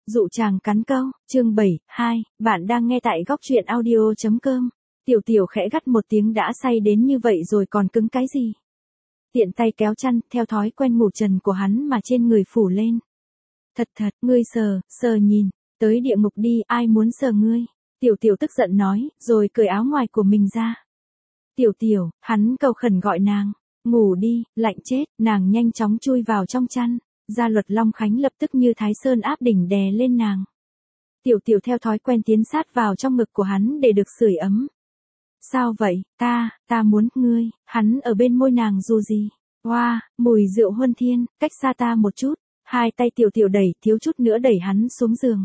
Dụ chàng cắn câu, chương 2, bạn đang nghe tại góc truyện audio.com. Tiểu tiểu khẽ gắt một tiếng đã say đến như vậy rồi còn cứng cái gì. Tiện tay kéo chăn, theo thói quen ngủ trần của hắn mà trên người phủ lên. Thật, ngươi sờ nhìn, tới địa ngục đi, ai muốn sờ ngươi. Tiểu tiểu tức giận nói, rồi cởi áo ngoài của mình ra. Tiểu, hắn cầu khẩn gọi nàng, ngủ đi, lạnh chết, nàng nhanh chóng chui vào trong chăn. Gia Luật Long Khánh lập tức như Thái Sơn áp đỉnh đè lên nàng. Tiểu theo thói quen tiến sát vào trong ngực của hắn để được sưởi ấm. Sao vậy, ta muốn ngươi, hắn ở bên môi nàng dù gì. Wow, mùi rượu huân thiên, cách xa ta một chút. Hai tay tiểu đẩy, thiếu chút nữa đẩy hắn xuống giường.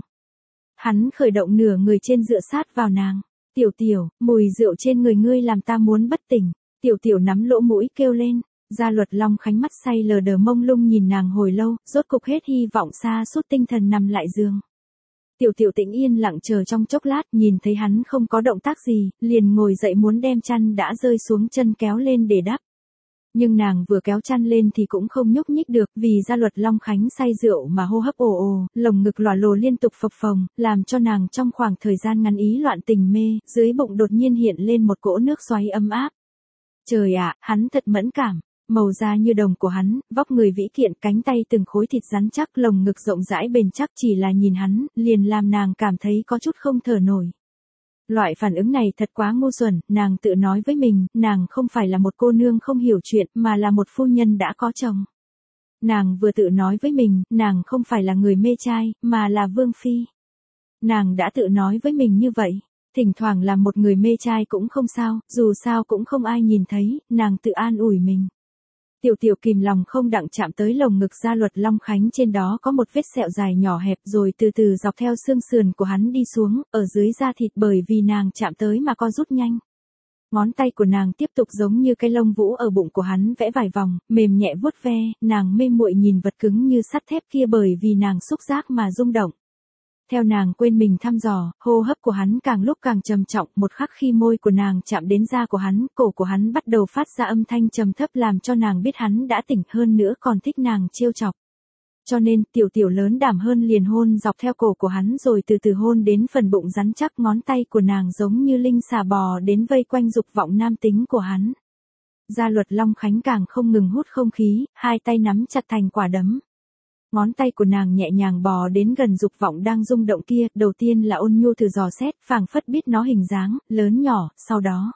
Hắn khởi động nửa người trên dựa sát vào nàng. Tiểu, mùi rượu trên người ngươi làm ta muốn bất tỉnh. Tiểu nắm lỗ mũi kêu lên. Gia Luật Long Khánh mắt say lờ đờ mông lung nhìn nàng hồi lâu, rốt cục hết hy vọng xa suốt tinh thần nằm lại giường. Tiểu tĩnh yên lặng chờ trong chốc lát, nhìn thấy hắn không có động tác gì, liền ngồi dậy muốn đem chăn đã rơi xuống chân kéo lên để đắp. Nhưng nàng vừa kéo chăn lên thì cũng không nhúc nhích được, vì Gia Luật Long Khánh say rượu mà hô hấp ồ, lồng ngực lòa lồ liên tục phập phồng, làm cho nàng trong khoảng thời gian ngắn ý loạn tình mê, dưới bụng đột nhiên hiện lên một cỗ nước xoáy ấm áp. Trời ạ, hắn thật mẫn cảm. Màu da như đồng của hắn, vóc người vĩ kiện, cánh tay từng khối thịt rắn chắc, lồng ngực rộng rãi bền chắc, chỉ là nhìn hắn, liền làm nàng cảm thấy có chút không thở nổi. Loại phản ứng này thật quá ngu xuẩn, nàng tự nói với mình, nàng không phải là một cô nương không hiểu chuyện, mà là một phu nhân đã có chồng. Nàng vừa tự nói với mình, nàng không phải là người mê trai, mà là vương phi. Nàng đã tự nói với mình như vậy. Thỉnh thoảng làm một người mê trai cũng không sao, dù sao cũng không ai nhìn thấy, nàng tự an ủi mình. Tiểu kìm lòng không đặng chạm tới lồng ngực Gia Luật Long Khánh, trên đó có một vết sẹo dài nhỏ hẹp rồi từ từ dọc theo xương sườn của hắn đi xuống, ở dưới da thịt bởi vì nàng chạm tới mà co rút nhanh. Ngón tay của nàng tiếp tục giống như cái lông vũ ở bụng của hắn vẽ vài vòng, mềm nhẹ vuốt ve, nàng mê muội nhìn vật cứng như sắt thép kia bởi vì nàng xúc giác mà rung động. Theo nàng quên mình thăm dò, hô hấp của hắn càng lúc càng trầm trọng, một khắc khi môi của nàng chạm đến da của hắn, cổ của hắn bắt đầu phát ra âm thanh trầm thấp làm cho nàng biết hắn đã tỉnh, hơn nữa còn thích nàng trêu chọc. Cho nên, tiểu lớn đảm hơn liền hôn dọc theo cổ của hắn rồi từ từ hôn đến phần bụng rắn chắc, ngón tay của nàng giống như linh xà bò đến vây quanh dục vọng nam tính của hắn. Gia Luật Long Khánh càng không ngừng hút không khí, hai tay nắm chặt thành quả đấm. Ngón tay của nàng nhẹ nhàng bò đến gần dục vọng đang rung động kia, đầu tiên là ôn nhu thử dò xét, phảng phất biết nó hình dáng, lớn nhỏ, sau đó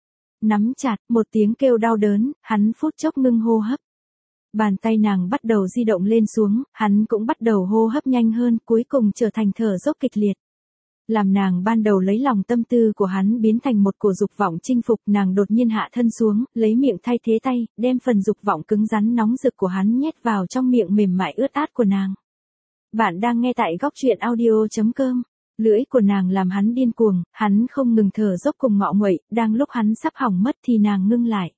nắm chặt, một tiếng kêu đau đớn, hắn phút chốc ngưng hô hấp. Bàn tay nàng bắt đầu di động lên xuống, hắn cũng bắt đầu hô hấp nhanh hơn, cuối cùng trở thành thở dốc kịch liệt. Làm nàng ban đầu lấy lòng tâm tư của hắn biến thành một cổ dục vọng chinh phục, nàng đột nhiên hạ thân xuống, lấy miệng thay thế tay, đem phần dục vọng cứng rắn nóng rực của hắn nhét vào trong miệng mềm mại ướt át của nàng. Bạn đang nghe tại góc truyện audio.com. Lưỡi của nàng làm hắn điên cuồng, hắn không ngừng thở dốc cùng ngọ nguậy, đang lúc hắn sắp hỏng mất thì nàng ngưng lại.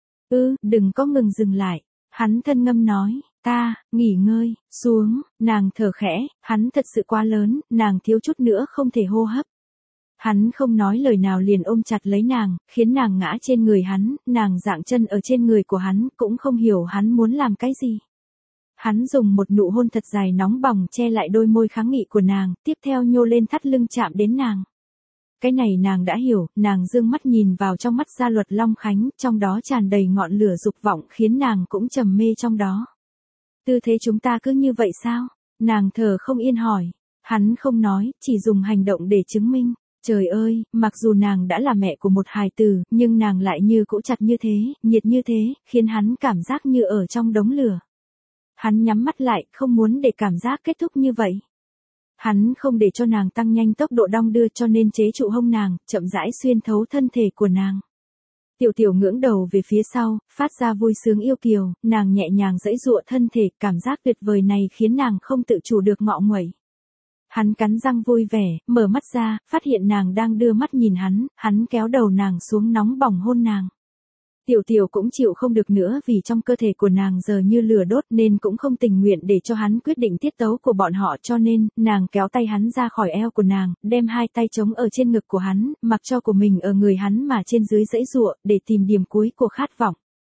Đừng có ngừng dừng lại. Hắn thân ngâm nói, nghỉ ngơi, xuống, nàng thở khẽ, hắn thật sự quá lớn, nàng thiếu chút nữa không thể hô hấp. Hắn không nói lời nào liền ôm chặt lấy nàng, khiến nàng ngã trên người hắn, nàng dạng chân ở trên người của hắn, cũng không hiểu hắn muốn làm cái gì. Hắn dùng một nụ hôn thật dài nóng bỏng che lại đôi môi kháng nghị của nàng, tiếp theo nhô lên thắt lưng chạm đến nàng. Cái này nàng đã hiểu, nàng dương mắt nhìn vào trong mắt Gia Luật Long Khánh, trong đó tràn đầy ngọn lửa dục vọng khiến nàng cũng trầm mê trong đó. Tư thế chúng ta cứ như vậy sao? Nàng thở không yên hỏi. Hắn không nói, chỉ dùng hành động để chứng minh. Trời ơi, mặc dù nàng đã là mẹ của một hài tử, nhưng nàng lại như cũ chặt như thế, nhiệt như thế, khiến hắn cảm giác như ở trong đống lửa. Hắn nhắm mắt lại, không muốn để cảm giác kết thúc như vậy. Hắn không để cho nàng tăng nhanh tốc độ đong đưa cho nên chế trụ hông nàng, chậm rãi xuyên thấu thân thể của nàng. Tiểu ngưỡng đầu về phía sau, phát ra vui sướng yêu kiều, nàng nhẹ nhàng giãy giụa thân thể, cảm giác tuyệt vời này khiến nàng không tự chủ được ngọ nguậy. Hắn cắn răng vui vẻ, mở mắt ra, phát hiện nàng đang đưa mắt nhìn hắn kéo đầu nàng xuống nóng bỏng hôn nàng. Tiểu cũng chịu không được nữa vì trong cơ thể của nàng giờ như lửa đốt nên cũng không tình nguyện để cho hắn quyết định tiết tấu của bọn họ, cho nên, nàng kéo tay hắn ra khỏi eo của nàng, đem hai tay chống ở trên ngực của hắn, mặc cho của mình ở người hắn mà trên dưới giãy giụa để tìm điểm cuối của khát vọng.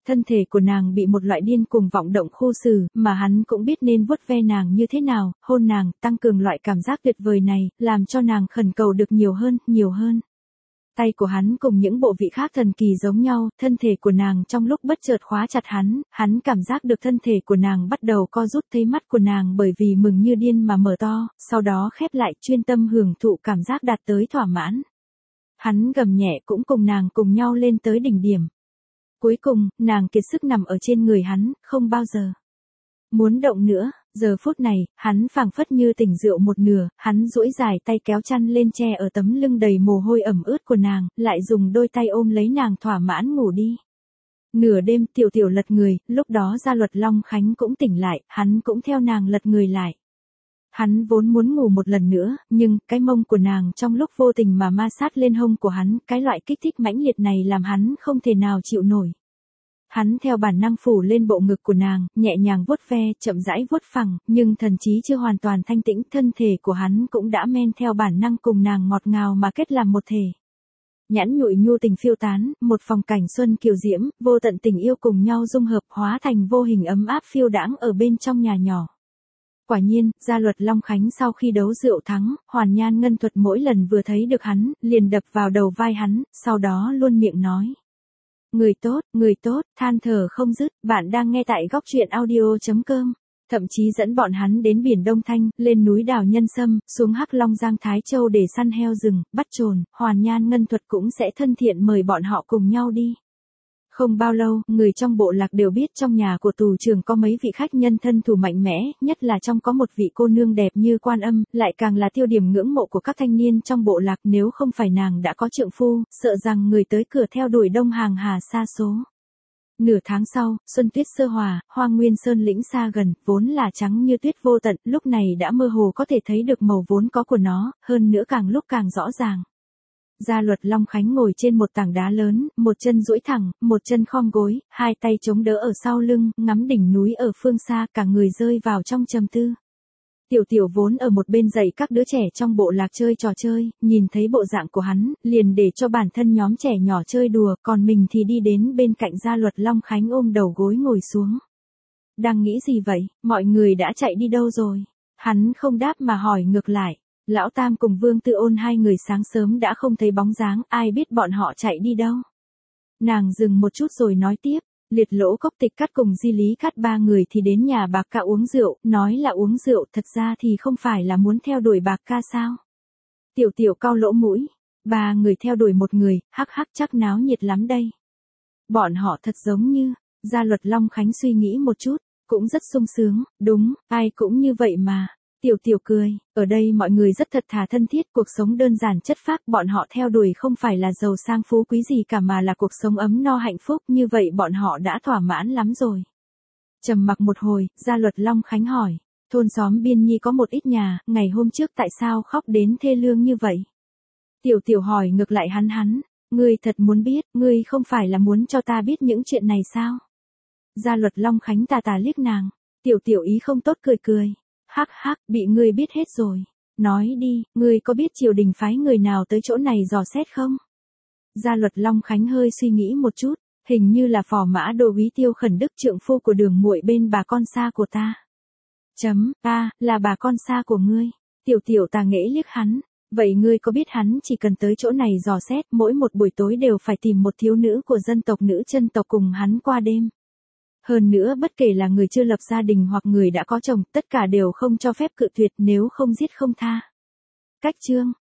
Thân thể của nàng bị một loại điên cuồng vọng động khu xử, mà hắn cũng biết nên vuốt ve nàng như thế nào, hôn nàng, tăng cường loại cảm giác tuyệt vời này, làm cho nàng khẩn cầu được nhiều hơn, nhiều hơn. Tay của hắn cùng những bộ vị khác thần kỳ giống nhau, thân thể của nàng trong lúc bất chợt khóa chặt hắn cảm giác được thân thể của nàng bắt đầu co rút, thấy mắt của nàng bởi vì mừng như điên mà mở to, sau đó khép lại, chuyên tâm hưởng thụ cảm giác đạt tới thỏa mãn. Hắn gầm nhẹ cũng cùng nàng cùng nhau lên tới đỉnh điểm. Cuối cùng, nàng kiệt sức nằm ở trên người hắn, không bao giờ muốn động nữa. Giờ phút này, hắn phảng phất như tỉnh rượu một nửa, hắn duỗi dài tay kéo chăn lên che ở tấm lưng đầy mồ hôi ẩm ướt của nàng, lại dùng đôi tay ôm lấy nàng thỏa mãn ngủ đi. Nửa đêm Tiểu Tiểu lật người, lúc đó Gia Luật Long Khánh cũng tỉnh lại, hắn cũng theo nàng lật người lại. Hắn vốn muốn ngủ một lần nữa, nhưng cái mông của nàng trong lúc vô tình mà ma sát lên hông của hắn, cái loại kích thích mãnh liệt này làm hắn không thể nào chịu nổi. Hắn theo bản năng phủ lên bộ ngực của nàng, nhẹ nhàng vuốt ve, chậm rãi vuốt phẳng, nhưng thần trí chưa hoàn toàn thanh tĩnh, thân thể của hắn cũng đã men theo bản năng cùng nàng ngọt ngào mà kết làm một thể. Nhãn nhụi nhu tình phiêu tán, một phòng cảnh xuân kiều diễm, vô tận tình yêu cùng nhau dung hợp hóa thành vô hình ấm áp phiêu đãng ở bên trong nhà nhỏ. Quả nhiên, Gia Luật Long Khánh sau khi đấu rượu thắng, Hoàn Nhan Ngân Thuật mỗi lần vừa thấy được hắn, liền đập vào đầu vai hắn, sau đó luôn miệng nói. Người tốt, than thở không dứt, bạn đang nghe tại góc truyện audio.com. Thậm chí dẫn bọn hắn đến biển Đông Thanh, lên núi đảo Nhân Sâm, xuống Hắc Long Giang Thái Châu để săn heo rừng, bắt trồn, Hoàn Nhan Ngân Thuật cũng sẽ thân thiện mời bọn họ cùng nhau đi. Không bao lâu, người trong bộ lạc đều biết trong nhà của tù trưởng có mấy vị khách nhân thân thủ mạnh mẽ, nhất là trong có một vị cô nương đẹp như Quan Âm, lại càng là tiêu điểm ngưỡng mộ của các thanh niên trong bộ lạc, nếu không phải nàng đã có trượng phu, sợ rằng người tới cửa theo đuổi đông hàng hà sa số. Nửa tháng sau, xuân tuyết sơ hòa, Hoang Nguyên Sơn lĩnh xa gần, vốn là trắng như tuyết vô tận, lúc này đã mơ hồ có thể thấy được màu vốn có của nó, hơn nữa càng lúc càng rõ ràng. Gia Luật Long Khánh ngồi trên một tảng đá lớn, một chân duỗi thẳng, một chân khom gối, hai tay chống đỡ ở sau lưng, ngắm đỉnh núi ở phương xa, cả người rơi vào trong trầm tư. Tiểu Tiểu vốn ở một bên dạy các đứa trẻ trong bộ lạc chơi trò chơi, nhìn thấy bộ dạng của hắn, liền để cho bản thân nhóm trẻ nhỏ chơi đùa, còn mình thì đi đến bên cạnh Gia Luật Long Khánh ôm đầu gối ngồi xuống. Đang nghĩ gì vậy, mọi người đã chạy đi đâu rồi? Hắn không đáp mà hỏi ngược lại. Lão Tam cùng Vương Tư Ôn hai người sáng sớm đã không thấy bóng dáng, ai biết bọn họ chạy đi đâu. Nàng dừng một chút rồi nói tiếp, Liệt Lỗ Cốc Tịch Cắt cùng Di Lý Cắt ba người thì đến nhà Bạc Ca uống rượu, nói là uống rượu, thật ra thì không phải là muốn theo đuổi Bạc Ca sao? Tiểu Tiểu cau lỗ mũi, ba người theo đuổi một người, hắc hắc chắc náo nhiệt lắm đây. Bọn họ thật giống như, Gia Luật Long Khánh suy nghĩ một chút, cũng rất sung sướng, đúng, ai cũng như vậy mà. Tiểu Tiểu cười, ở đây mọi người rất thật thà thân thiết, cuộc sống đơn giản chất phác, bọn họ theo đuổi không phải là giàu sang phú quý gì cả mà là cuộc sống ấm no hạnh phúc, như vậy bọn họ đã thỏa mãn lắm rồi. Trầm mặc một hồi, Gia Luật Long Khánh hỏi, thôn xóm Biên Nhi có một ít nhà, ngày hôm trước tại sao khóc đến thê lương như vậy? Tiểu Tiểu hỏi ngược lại hắn, ngươi thật muốn biết, ngươi không phải là muốn cho ta biết những chuyện này sao? Gia Luật Long Khánh tà tà liếc nàng, Tiểu Tiểu ý không tốt cười. Hắc hắc, bị ngươi biết hết rồi. Nói đi, ngươi có biết triều đình phái người nào tới chỗ này dò xét không? Gia Luật Long Khánh hơi suy nghĩ một chút, hình như là phò mã Đô úy Tiêu Khẩn Đức, trượng phu của Đường muội bên bà con xa của ta. Là bà con xa của ngươi. Tiểu Tiểu tà nghễ liếc hắn. Vậy ngươi có biết hắn chỉ cần tới chỗ này dò xét, mỗi một buổi tối đều phải tìm một thiếu nữ của dân tộc nữ chân tộc cùng hắn qua đêm. Hơn nữa bất kể là người chưa lập gia đình hoặc người đã có chồng, tất cả đều không cho phép cự tuyệt, nếu không giết không tha. Cách chương